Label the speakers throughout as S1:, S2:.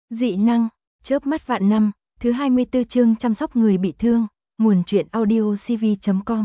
S1: Dị năng, chớp mắt vạn năm, thứ 24 chương chăm sóc người bị thương, nguồn truyện audio cv.com.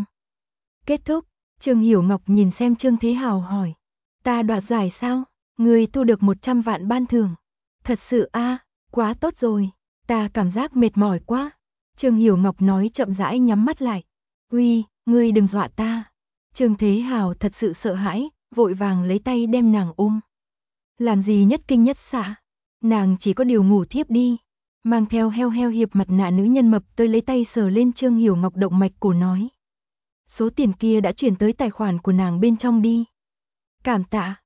S1: Kết thúc, Trương Hiểu Ngọc nhìn xem Trương Thế Hào hỏi. Ta đoạt giải sao? Người thu được 100 vạn ban thưởng. Thật sự a, quá tốt rồi, ta cảm giác mệt mỏi quá. Trương Hiểu Ngọc nói chậm rãi nhắm mắt lại. Uy, ngươi đừng dọa ta. Trương Thế Hào thật sự sợ hãi, vội vàng lấy tay đem nàng ôm. Làm gì nhất kinh nhất xạ? Nàng chỉ có điều ngủ thiếp đi. Mang theo heo hiệp mặt nạ nữ nhân mập tới lấy tay sờ lên Trương Hiểu Ngọc động mạch cổ nói. Số tiền kia đã chuyển tới tài khoản của nàng bên trong đi. Cảm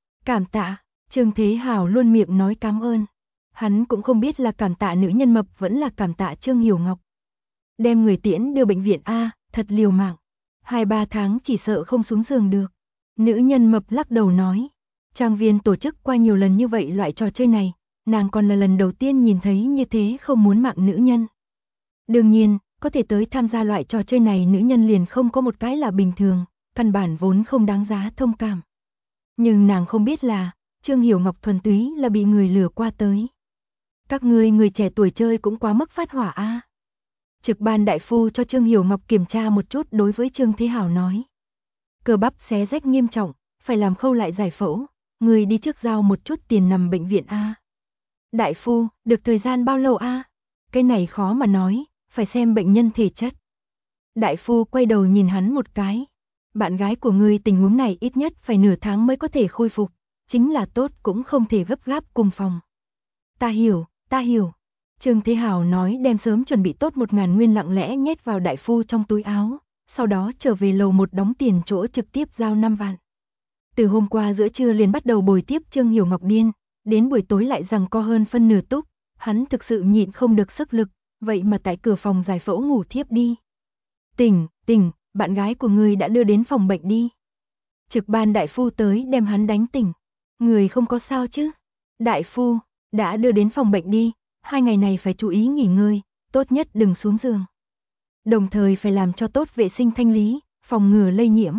S1: tạ, Trương Thế Hào luôn miệng nói cảm ơn. Hắn cũng không biết là cảm tạ nữ nhân mập vẫn là cảm tạ Trương Hiểu Ngọc. Đem người tiễn đưa bệnh viện A, thật liều mạng. 2-3 tháng chỉ sợ không xuống giường được. Nữ nhân mập lắc đầu nói. Trang viên tổ chức qua nhiều lần như vậy loại trò chơi này, nàng còn là lần đầu tiên nhìn thấy như thế không muốn mạng nữ nhân. Đương nhiên, có thể tới tham gia loại trò chơi này nữ nhân liền không có một cái là bình thường, căn bản vốn không đáng giá thông cảm. Nhưng nàng không biết là, Trương Hiểu Ngọc thuần túy là bị người lừa qua tới. Các ngươi người trẻ tuổi chơi cũng quá mức phát hỏa a. Trực ban đại phu cho Trương Hiểu Ngọc kiểm tra một chút đối với Trương Thế Hào nói. Cơ bắp xé rách nghiêm trọng, phải làm khâu lại giải phẫu, người đi trước giao một chút tiền nằm bệnh viện a. Đại phu, được thời gian bao lâu a? Cái này khó mà nói, phải xem bệnh nhân thể chất. Đại phu quay đầu nhìn hắn một cái. Bạn gái của ngươi tình huống này ít nhất phải nửa tháng mới có thể khôi phục, chính là tốt cũng không thể gấp gáp cùng phòng. Ta hiểu. Trương Thế Hào nói đem sớm chuẩn bị tốt 1.000 nguyên lặng lẽ nhét vào đại phu trong túi áo, sau đó trở về lầu 1 đóng tiền chỗ trực tiếp giao 5 vạn. Từ hôm qua giữa trưa liền bắt đầu bồi tiếp Trương Hiểu Ngọc điên, đến buổi tối lại giằng co hơn phân nửa túc, hắn thực sự nhịn không được sức lực, vậy mà tại cửa phòng giải phẫu ngủ thiếp đi. Tỉnh, bạn gái của ngươi đã đưa đến phòng bệnh đi. Trực ban đại phu tới đem hắn đánh tỉnh. Người không có sao chứ? Đại phu, đã đưa đến phòng bệnh đi, 2 ngày này phải chú ý nghỉ ngơi, tốt nhất đừng xuống giường. Đồng thời phải làm cho tốt vệ sinh thanh lý, phòng ngừa lây nhiễm.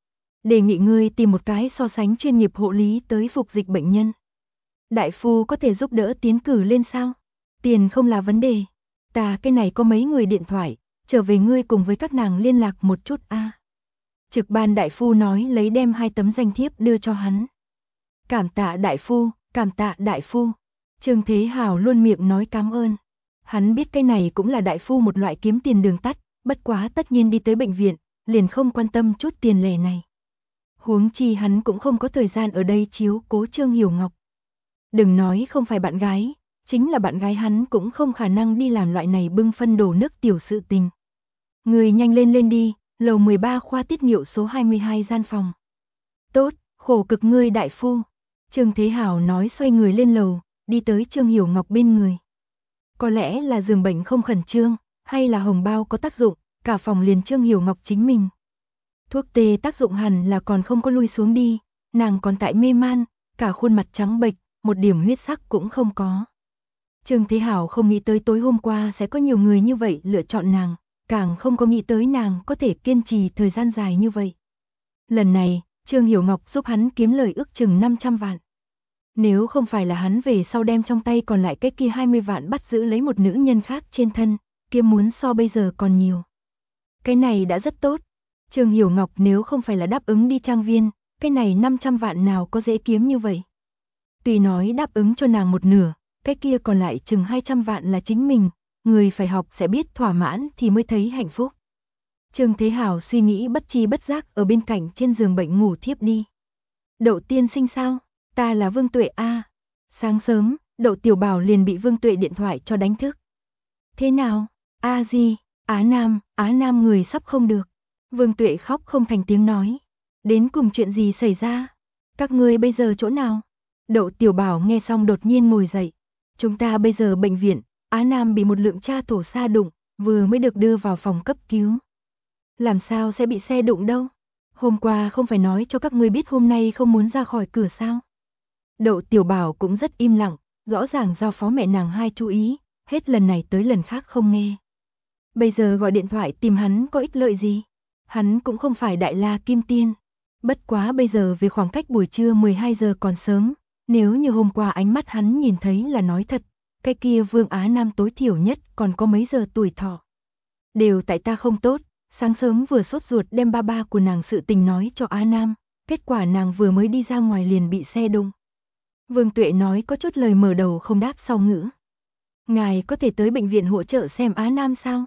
S1: Đề nghị ngươi tìm một cái so sánh chuyên nghiệp hộ lý tới phục dịch bệnh nhân. Đại phu có thể giúp đỡ tiến cử lên sao? Tiền không là vấn đề. Ta cái này có mấy người điện thoại, trở về ngươi cùng với các nàng liên lạc một chút a. Trực ban đại phu nói lấy đem 2 tấm danh thiếp đưa cho hắn. Cảm tạ đại phu. Trương Thế Hào luôn miệng nói cảm ơn. Hắn biết cái này cũng là đại phu một loại kiếm tiền đường tắt, bất quá tất nhiên đi tới bệnh viện, liền không quan tâm chút tiền lẻ này. Huống chi hắn cũng không có thời gian ở đây chiếu cố Trương Hiểu Ngọc. Đừng nói không phải bạn gái, chính là bạn gái hắn cũng không khả năng đi làm loại này bưng phân đổ nước tiểu sự tình. Người nhanh lên đi, lầu 13 khoa tiết niệu số 22 gian phòng. Tốt, khổ cực ngươi đại phu. Trương Thế Hào nói xoay người lên lầu, đi tới Trương Hiểu Ngọc bên người. Có lẽ là giường bệnh không khẩn trương, hay là hồng bao có tác dụng, cả phòng liền Trương Hiểu Ngọc chính mình. Thuốc tê tác dụng hẳn là còn không có lui xuống đi, nàng còn tại mê man, cả khuôn mặt trắng bệch, một điểm huyết sắc cũng không có. Trương Thế Hào không nghĩ tới tối hôm qua sẽ có nhiều người như vậy lựa chọn nàng, càng không có nghĩ tới nàng có thể kiên trì thời gian dài như vậy. Lần này, Trương Hiểu Ngọc giúp hắn kiếm lời ước chừng 500 vạn. Nếu không phải là hắn về sau đem trong tay còn lại cái kia 20 vạn bắt giữ lấy một nữ nhân khác trên thân, kia muốn so bây giờ còn nhiều. Cái này đã rất tốt. Trương Hiểu Ngọc nếu không phải là đáp ứng đi trang viên, cái này 500 vạn nào có dễ kiếm như vậy. Tuy nói đáp ứng cho nàng một nửa, cái kia còn lại chừng 200 vạn là chính mình, người phải học sẽ biết thỏa mãn thì mới thấy hạnh phúc. Trương Thế Hào suy nghĩ bất chi bất giác ở bên cạnh trên giường bệnh ngủ thiếp đi. Đậu tiên sinh sao? Ta là Vương Tuệ a. Sáng sớm, Đậu Tiểu Bảo liền bị Vương Tuệ điện thoại cho đánh thức. Thế nào? A gì? Á Nam người sắp không được. Vương Tuệ khóc không thành tiếng nói. Đến cùng chuyện gì xảy ra? Các ngươi bây giờ chỗ nào? Đậu Tiểu Bảo nghe xong đột nhiên ngồi dậy. Chúng ta bây giờ bệnh viện, Á Nam bị một lượng cha thổ sa đụng, vừa mới được đưa vào phòng cấp cứu. Làm sao sẽ bị xe đụng đâu? Hôm qua không phải nói cho các ngươi biết hôm nay không muốn ra khỏi cửa sao? Đậu Tiểu Bảo cũng rất im lặng, rõ ràng giao phó mẹ nàng hai chú ý, hết lần này tới lần khác không nghe. Bây giờ gọi điện thoại tìm hắn có ích lợi gì? Hắn cũng không phải đại la kim tiên. Bất quá bây giờ về khoảng cách buổi trưa 12 giờ còn sớm, nếu như hôm qua ánh mắt hắn nhìn thấy là nói thật, cái kia Vương Á Nam tối thiểu nhất còn có mấy giờ tuổi thọ. Đều tại ta không tốt, sáng sớm vừa sốt ruột đem ba ba của nàng sự tình nói cho Á Nam, kết quả nàng vừa mới đi ra ngoài liền bị xe đụng. Vương Tuệ nói có chút lời mở đầu không đáp sau ngữ. Ngài có thể tới bệnh viện hỗ trợ xem Á Nam sao?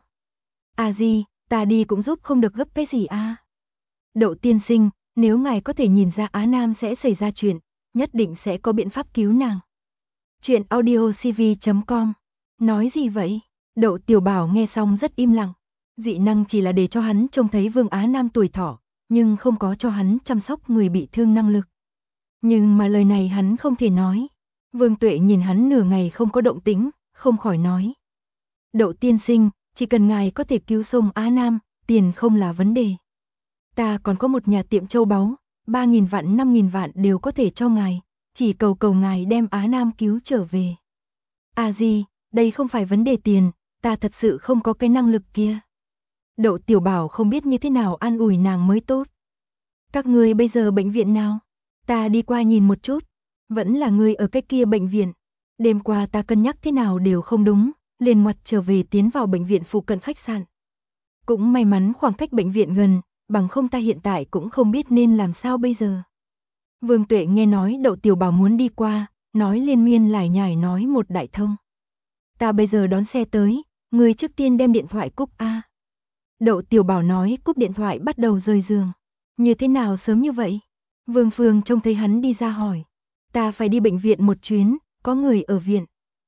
S1: À gì, ta đi cũng giúp không được gấp cái gì à? Đậu tiên sinh, nếu ngài có thể nhìn ra Á Nam sẽ xảy ra chuyện, nhất định sẽ có biện pháp cứu nàng. Chuyện audiocv.com. Nói gì vậy? Đậu Tiểu Bảo nghe xong rất im lặng. Dị năng chỉ là để cho hắn trông thấy Vương Á Nam tuổi thọ, nhưng không có cho hắn chăm sóc người bị thương năng lực. Nhưng mà lời này hắn không thể nói. Vương Tuệ nhìn hắn nửa ngày không có động tĩnh, không khỏi nói. Đậu tiên sinh, chỉ cần ngài có thể cứu sống Á Nam, tiền không là vấn đề. Ta còn có một nhà tiệm châu báu, 3.000 vạn 5.000 vạn đều có thể cho ngài, chỉ cầu ngài đem Á Nam cứu trở về. À gì, đây không phải vấn đề tiền, ta thật sự không có cái năng lực kia. Đậu Tiểu Bảo không biết như thế nào an ủi nàng mới tốt. Các ngươi bây giờ bệnh viện nào? Ta đi qua nhìn một chút. Vẫn là ngươi ở cái kia bệnh viện. Đêm qua ta cân nhắc thế nào đều không đúng, liền ngoặt trở về tiến vào bệnh viện phụ cận khách sạn. Cũng may mắn khoảng cách bệnh viện gần, bằng không ta hiện tại cũng không biết nên làm sao bây giờ. Vương Tuệ nghe nói Đậu Tiểu Bảo muốn đi qua, nói liên miên lải nhải nói một đại thông. Ta bây giờ đón xe tới, ngươi trước tiên đem điện thoại cúp a. Đậu Tiểu Bảo nói cúp điện thoại bắt đầu rời giường. Như thế nào sớm như vậy? Vương Phương trông thấy hắn đi ra hỏi. Ta phải đi bệnh viện một chuyến, có người ở viện.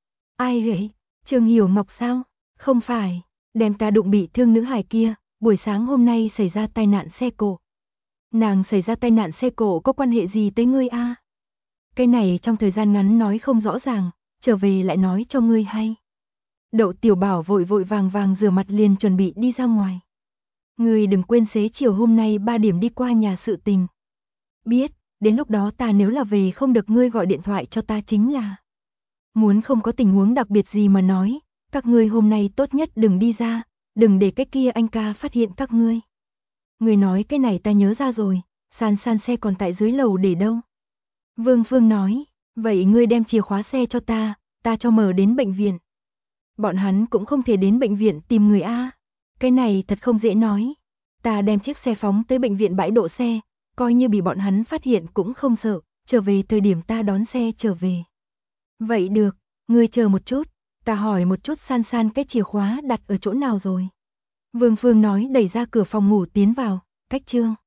S1: Ai vậy? Trương Hiểu Ngọc sao? Không phải, đem ta đụng bị thương nữ hài kia, buổi sáng hôm nay xảy ra tai nạn xe cộ. Nàng xảy ra tai nạn xe cộ có quan hệ gì tới ngươi a? Cái này trong thời gian ngắn nói không rõ ràng, trở về lại nói cho ngươi hay. Đậu Tiểu Bảo vội vội vàng vàng rửa mặt liền chuẩn bị đi ra ngoài. Ngươi đừng quên xế chiều hôm nay 3 điểm đi qua nhà sự tình. Biết, đến lúc đó ta nếu là về không được ngươi gọi điện thoại cho ta chính là. Muốn không có tình huống đặc biệt gì mà nói, các ngươi hôm nay tốt nhất đừng đi ra, đừng để cái kia anh ca phát hiện các ngươi. Ngươi nói cái này ta nhớ ra rồi, san xe còn tại dưới lầu để đâu? Vương Phương nói, vậy ngươi đem chìa khóa xe cho ta cho mở đến bệnh viện. Bọn hắn cũng không thể đến bệnh viện tìm người a. Cái này thật không dễ nói. Ta đem chiếc xe phóng tới bệnh viện bãi đỗ xe, coi như bị bọn hắn phát hiện cũng không sợ, trở về thời điểm ta đón xe trở về. Vậy được, ngươi chờ một chút, ta hỏi một chút san cái chìa khóa đặt ở chỗ nào rồi. Vương Phương nói đẩy ra cửa phòng ngủ tiến vào, cách Trương